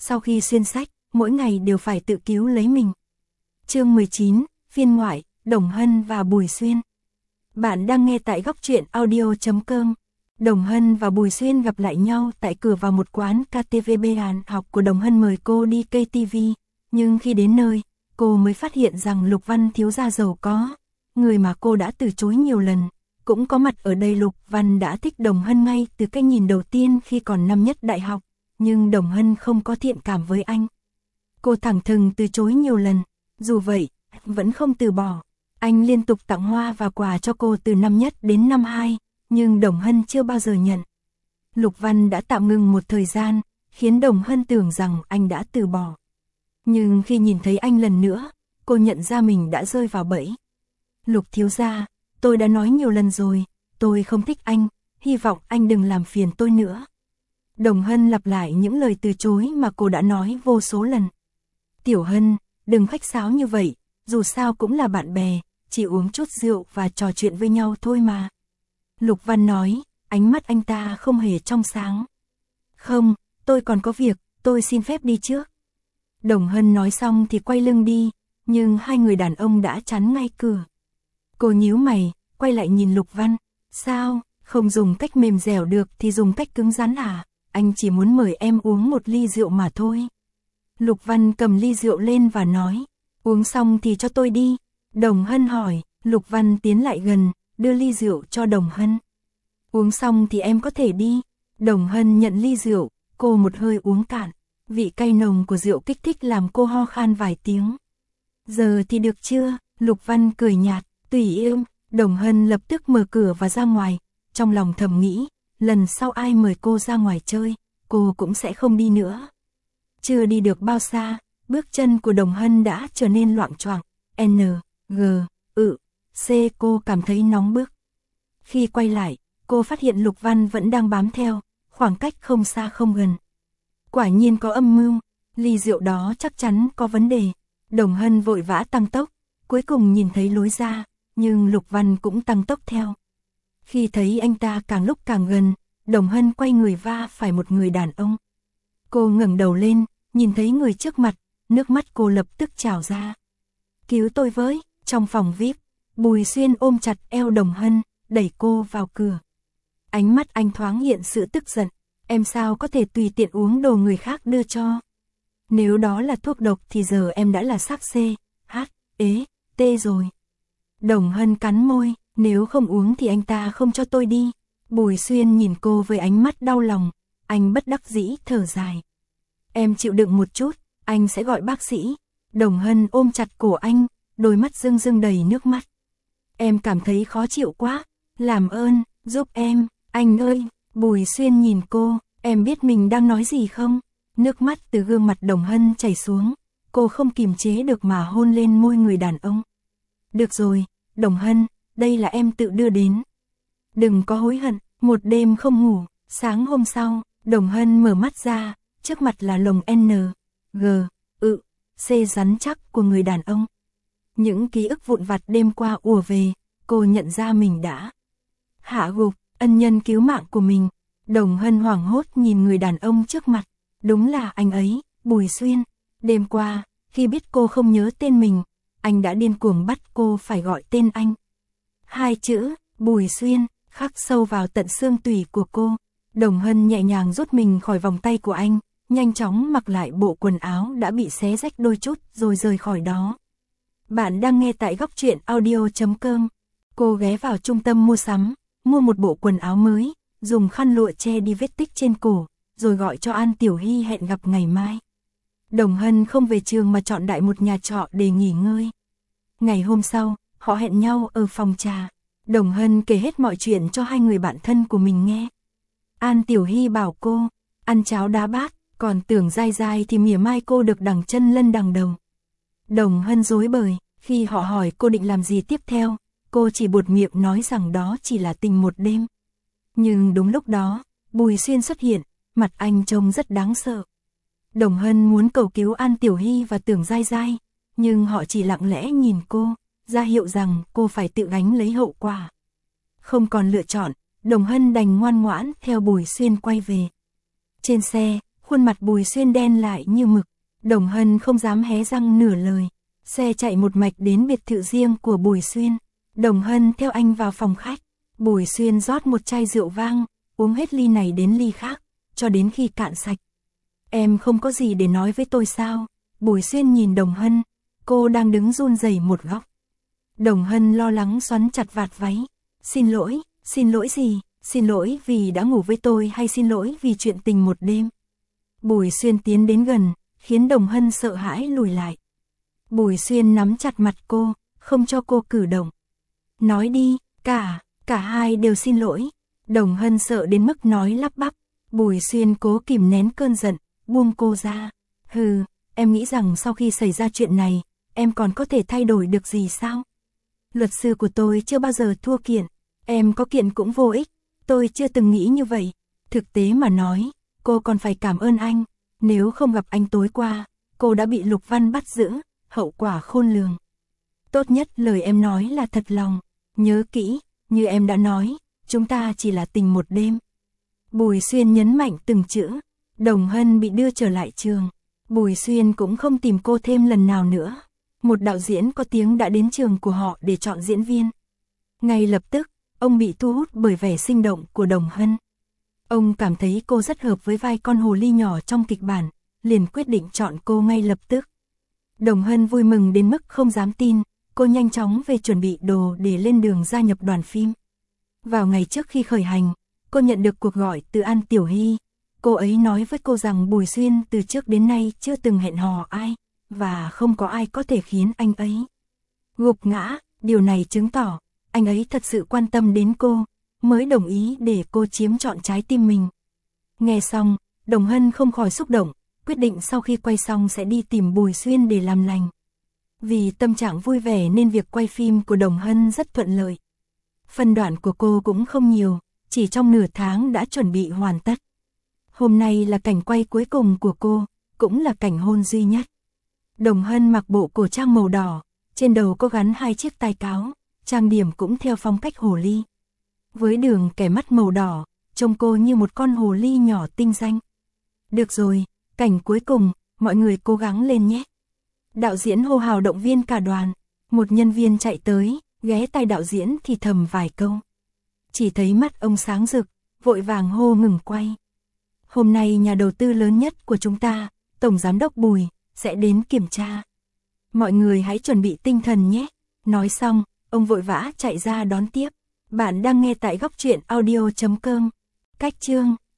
sau khi xuyên sách, mỗi ngày đều phải tự cứu lấy mình. Chương 19, phiên ngoại, Đồng Hân và Bùi Xuyên. Bạn đang nghe tại góc truyện audio.com. Đồng Hân và Bùi Xuyên gặp lại nhau tại cửa vào một quán KTV bạn học của Đồng Hân mời cô đi KTV, nhưng khi đến nơi, cô mới phát hiện rằng Lục Văn thiếu gia giàu có, người mà cô đã từ chối nhiều lần, cũng có mặt ở đây. Lục Văn đã thích Đồng Hân ngay từ cái nhìn đầu tiên khi còn năm nhất đại học, nhưng Đồng Hân không có thiện cảm với anh. Cô thẳng thừng từ chối nhiều lần, dù vậy, vẫn không từ bỏ. Anh liên tục tặng hoa và quà cho cô từ năm nhất đến năm 2, nhưng Đồng Hân chưa bao giờ nhận. Lục Văn đã tạm ngừng một thời gian, khiến Đồng Hân tưởng rằng anh đã từ bỏ. Nhưng khi nhìn thấy anh lần nữa, cô nhận ra mình đã rơi vào bẫy. Lục thiếu gia, tôi đã nói nhiều lần rồi, tôi không thích anh, hy vọng anh đừng làm phiền tôi nữa. Đồng Hân lặp lại những lời từ chối mà cô đã nói vô số lần. Tiểu Hân, đừng khách sáo như vậy, dù sao cũng là bạn bè, chỉ uống chút rượu và trò chuyện với nhau thôi mà. Lục Văn nói, ánh mắt anh ta không hề trong sáng. Không, tôi còn có việc, tôi xin phép đi trước. Đồng Hân nói xong thì quay lưng đi, nhưng hai người đàn ông đã chắn ngay cửa. Cô nhíu mày, quay lại nhìn Lục Văn. Sao, không dùng cách mềm dẻo được thì dùng cách cứng rắn à? Anh chỉ muốn mời em uống một ly rượu mà thôi. Lục Văn cầm ly rượu lên và nói, uống xong thì cho tôi đi. Đồng Hân hỏi, Lục Văn tiến lại gần, đưa ly rượu cho Đồng Hân. Uống xong thì em có thể đi. Đồng Hân nhận ly rượu, cô một hơi uống cạn. Vị cay nồng của rượu kích thích làm cô ho khan vài tiếng. Giờ thì được chưa? Lục Văn cười nhạt, tùy yêu. Đồng Hân lập tức mở cửa và ra ngoài, trong lòng thầm nghĩ, lần sau ai mời cô ra ngoài chơi, cô cũng sẽ không đi nữa. Chưa đi được bao xa, bước chân của Đồng Hân đã trở nên loạng choạng. N, G, C. Cô cảm thấy nóng bức. Khi quay lại, cô phát hiện Lục Văn vẫn đang bám theo, khoảng cách không xa không gần. Quả nhiên có âm mưu, ly rượu đó chắc chắn có vấn đề. Đồng Hân vội vã tăng tốc, cuối cùng nhìn thấy lối ra, nhưng Lục Văn cũng tăng tốc theo. Khi thấy anh ta càng lúc càng gần, Đồng Hân quay người va phải một người đàn ông. Cô ngẩng đầu lên, nhìn thấy người trước mặt, nước mắt cô lập tức trào ra. Cứu tôi với. Trong phòng VIP, Bùi Xuyên ôm chặt eo Đồng Hân, đẩy cô vào cửa. Ánh mắt anh thoáng hiện sự tức giận. Em sao có thể tùy tiện uống đồ người khác đưa cho? Nếu đó là thuốc độc thì giờ em đã là xác C, H, ế, T rồi. Đồng Hân cắn môi, nếu không uống thì anh ta không cho tôi đi. Bùi Xuyên nhìn cô với ánh mắt đau lòng, anh bất đắc dĩ thở dài. Em chịu đựng một chút, anh sẽ gọi bác sĩ. Đồng Hân ôm chặt cổ anh, đôi mắt rưng rưng đầy nước mắt. Em cảm thấy khó chịu quá, làm ơn, giúp em, anh ơi. Bùi Xuyên nhìn cô, em biết mình đang nói gì không? Nước mắt từ gương mặt Đồng Hân chảy xuống, cô không kìm chế được mà hôn lên môi người đàn ông. Được rồi, Đồng Hân, đây là em tự đưa đến. Đừng có hối hận. Một đêm không ngủ, sáng hôm sau, Đồng Hân mở mắt ra, trước mặt là lồng N, G, C rắn chắc của người đàn ông. Những ký ức vụn vặt đêm qua ùa về, cô nhận ra mình đã hạ gục ân nhân cứu mạng của mình. Đồng Hân hoảng hốt nhìn người đàn ông trước mặt, đúng là anh ấy, Bùi Xuyên. Đêm qua, khi biết cô không nhớ tên mình, anh đã điên cuồng bắt cô phải gọi tên anh. Hai chữ, Bùi Xuyên, khắc sâu vào tận xương tủy của cô. Đồng Hân nhẹ nhàng rút mình khỏi vòng tay của anh, nhanh chóng mặc lại bộ quần áo đã bị xé rách đôi chút rồi rời khỏi đó. Bạn đang nghe tại góc truyện audio.com. Cô ghé vào trung tâm mua sắm, mua một bộ quần áo mới, dùng khăn lụa che đi vết tích trên cổ, rồi gọi cho An Tiểu Hy hẹn gặp ngày mai. Đồng Hân không về trường mà chọn đại một nhà trọ để nghỉ ngơi. Ngày hôm sau, họ hẹn nhau ở phòng trà. Đồng Hân kể hết mọi chuyện cho hai người bạn thân của mình nghe. An Tiểu Hy bảo cô, ăn cháo đá bát, còn Tưởng Dai Dai thì mỉa mai cô được đằng chân lân đằng đầu. Đồng Hân rối bời, khi họ hỏi cô định làm gì tiếp theo, cô chỉ buột miệng nói rằng đó chỉ là tình một đêm. Nhưng đúng lúc đó, Bùi Xuyên xuất hiện, mặt anh trông rất đáng sợ. Đồng Hân muốn cầu cứu An Tiểu Hy và Tưởng Dai Dai, nhưng họ chỉ lặng lẽ nhìn cô, ra hiệu rằng cô phải tự gánh lấy hậu quả. Không còn lựa chọn, Đồng Hân đành ngoan ngoãn theo Bùi Xuyên quay về. Trên xe, Khuôn mặt Bùi Xuyên đen lại như mực, Đồng Hân không dám hé răng nửa lời. Xe chạy một mạch đến biệt thự riêng của Bùi Xuyên. Đồng Hân theo anh vào phòng khách. Bùi Xuyên rót một chai rượu vang, uống hết ly này đến ly khác, cho đến khi cạn sạch. Em không có gì để nói với tôi sao? Bùi Xuyên nhìn Đồng Hân, cô đang đứng run rẩy một góc. Đồng Hân lo lắng xoắn chặt vạt váy. Xin lỗi gì? Xin lỗi vì đã ngủ với tôi hay xin lỗi vì chuyện tình một đêm? Bùi Xuyên tiến đến gần, khiến Đồng Hân sợ hãi lùi lại. Bùi Xuyên nắm chặt mặt cô, không cho cô cử động. Nói đi, cả hai đều xin lỗi. Đồng Hân sợ đến mức nói lắp bắp. Bùi Xuyên cố kìm nén cơn giận, buông cô ra. Hừ, em nghĩ rằng sau khi xảy ra chuyện này, em còn có thể thay đổi được gì sao? Luật sư của tôi chưa bao giờ thua kiện, em có kiện cũng vô ích, tôi chưa từng nghĩ như vậy. Thực tế mà nói, cô còn phải cảm ơn anh, nếu không gặp anh tối qua, cô đã bị Lục Văn bắt giữ, hậu quả khôn lường. Tốt nhất lời em nói là thật lòng, nhớ kỹ, như em đã nói, chúng ta chỉ là tình một đêm. Bùi Xuyên nhấn mạnh từng chữ. Đồng Hân bị đưa trở lại trường. Bùi Xuyên cũng không tìm cô thêm lần nào nữa. Một đạo diễn có tiếng đã đến trường của họ để chọn diễn viên. Ngay lập tức, ông bị thu hút bởi vẻ sinh động của Đồng Hân. Ông cảm thấy cô rất hợp với vai con hồ ly nhỏ trong kịch bản, liền quyết định chọn cô ngay lập tức. Đồng Hân vui mừng đến mức không dám tin, cô nhanh chóng về chuẩn bị đồ để lên đường gia nhập đoàn phim. Vào ngày trước khi khởi hành, cô nhận được cuộc gọi từ An Tiểu Hy. Cô ấy nói với cô rằng Bùi Xuyên từ trước đến nay chưa từng hẹn hò ai, và không có ai có thể khiến anh ấy gục ngã. Điều này chứng tỏ, anh ấy thật sự quan tâm đến cô, mới đồng ý để cô chiếm trọn trái tim mình. Nghe xong, Đồng Hân không khỏi xúc động, quyết định sau khi quay xong sẽ đi tìm Bùi Xuyên để làm lành. Vì tâm trạng vui vẻ nên việc quay phim của Đồng Hân rất thuận lợi. Phân đoạn của cô cũng không nhiều, chỉ trong nửa tháng đã chuẩn bị hoàn tất. Hôm nay là cảnh quay cuối cùng của cô, cũng là cảnh hôn duy nhất. Đồng Hân mặc bộ cổ trang màu đỏ, trên đầu có gắn 2 chiếc tai cáo, trang điểm cũng theo phong cách hồ ly. Với đường kẻ mắt màu đỏ, trông cô như một con hồ ly nhỏ tinh danh. Được rồi, cảnh cuối cùng, mọi người cố gắng lên nhé. Đạo diễn hô hào động viên cả đoàn. Một nhân viên chạy tới, ghé tai đạo diễn thì thầm vài câu. Chỉ thấy mắt ông sáng rực, vội vàng hô ngừng quay. Hôm nay nhà đầu tư lớn nhất của chúng ta, Tổng Giám đốc Bùi, sẽ đến kiểm tra. Mọi người hãy chuẩn bị tinh thần nhé. Nói xong, ông vội vã chạy ra đón tiếp. Bạn đang nghe tại góc truyện audio.com. Cách chương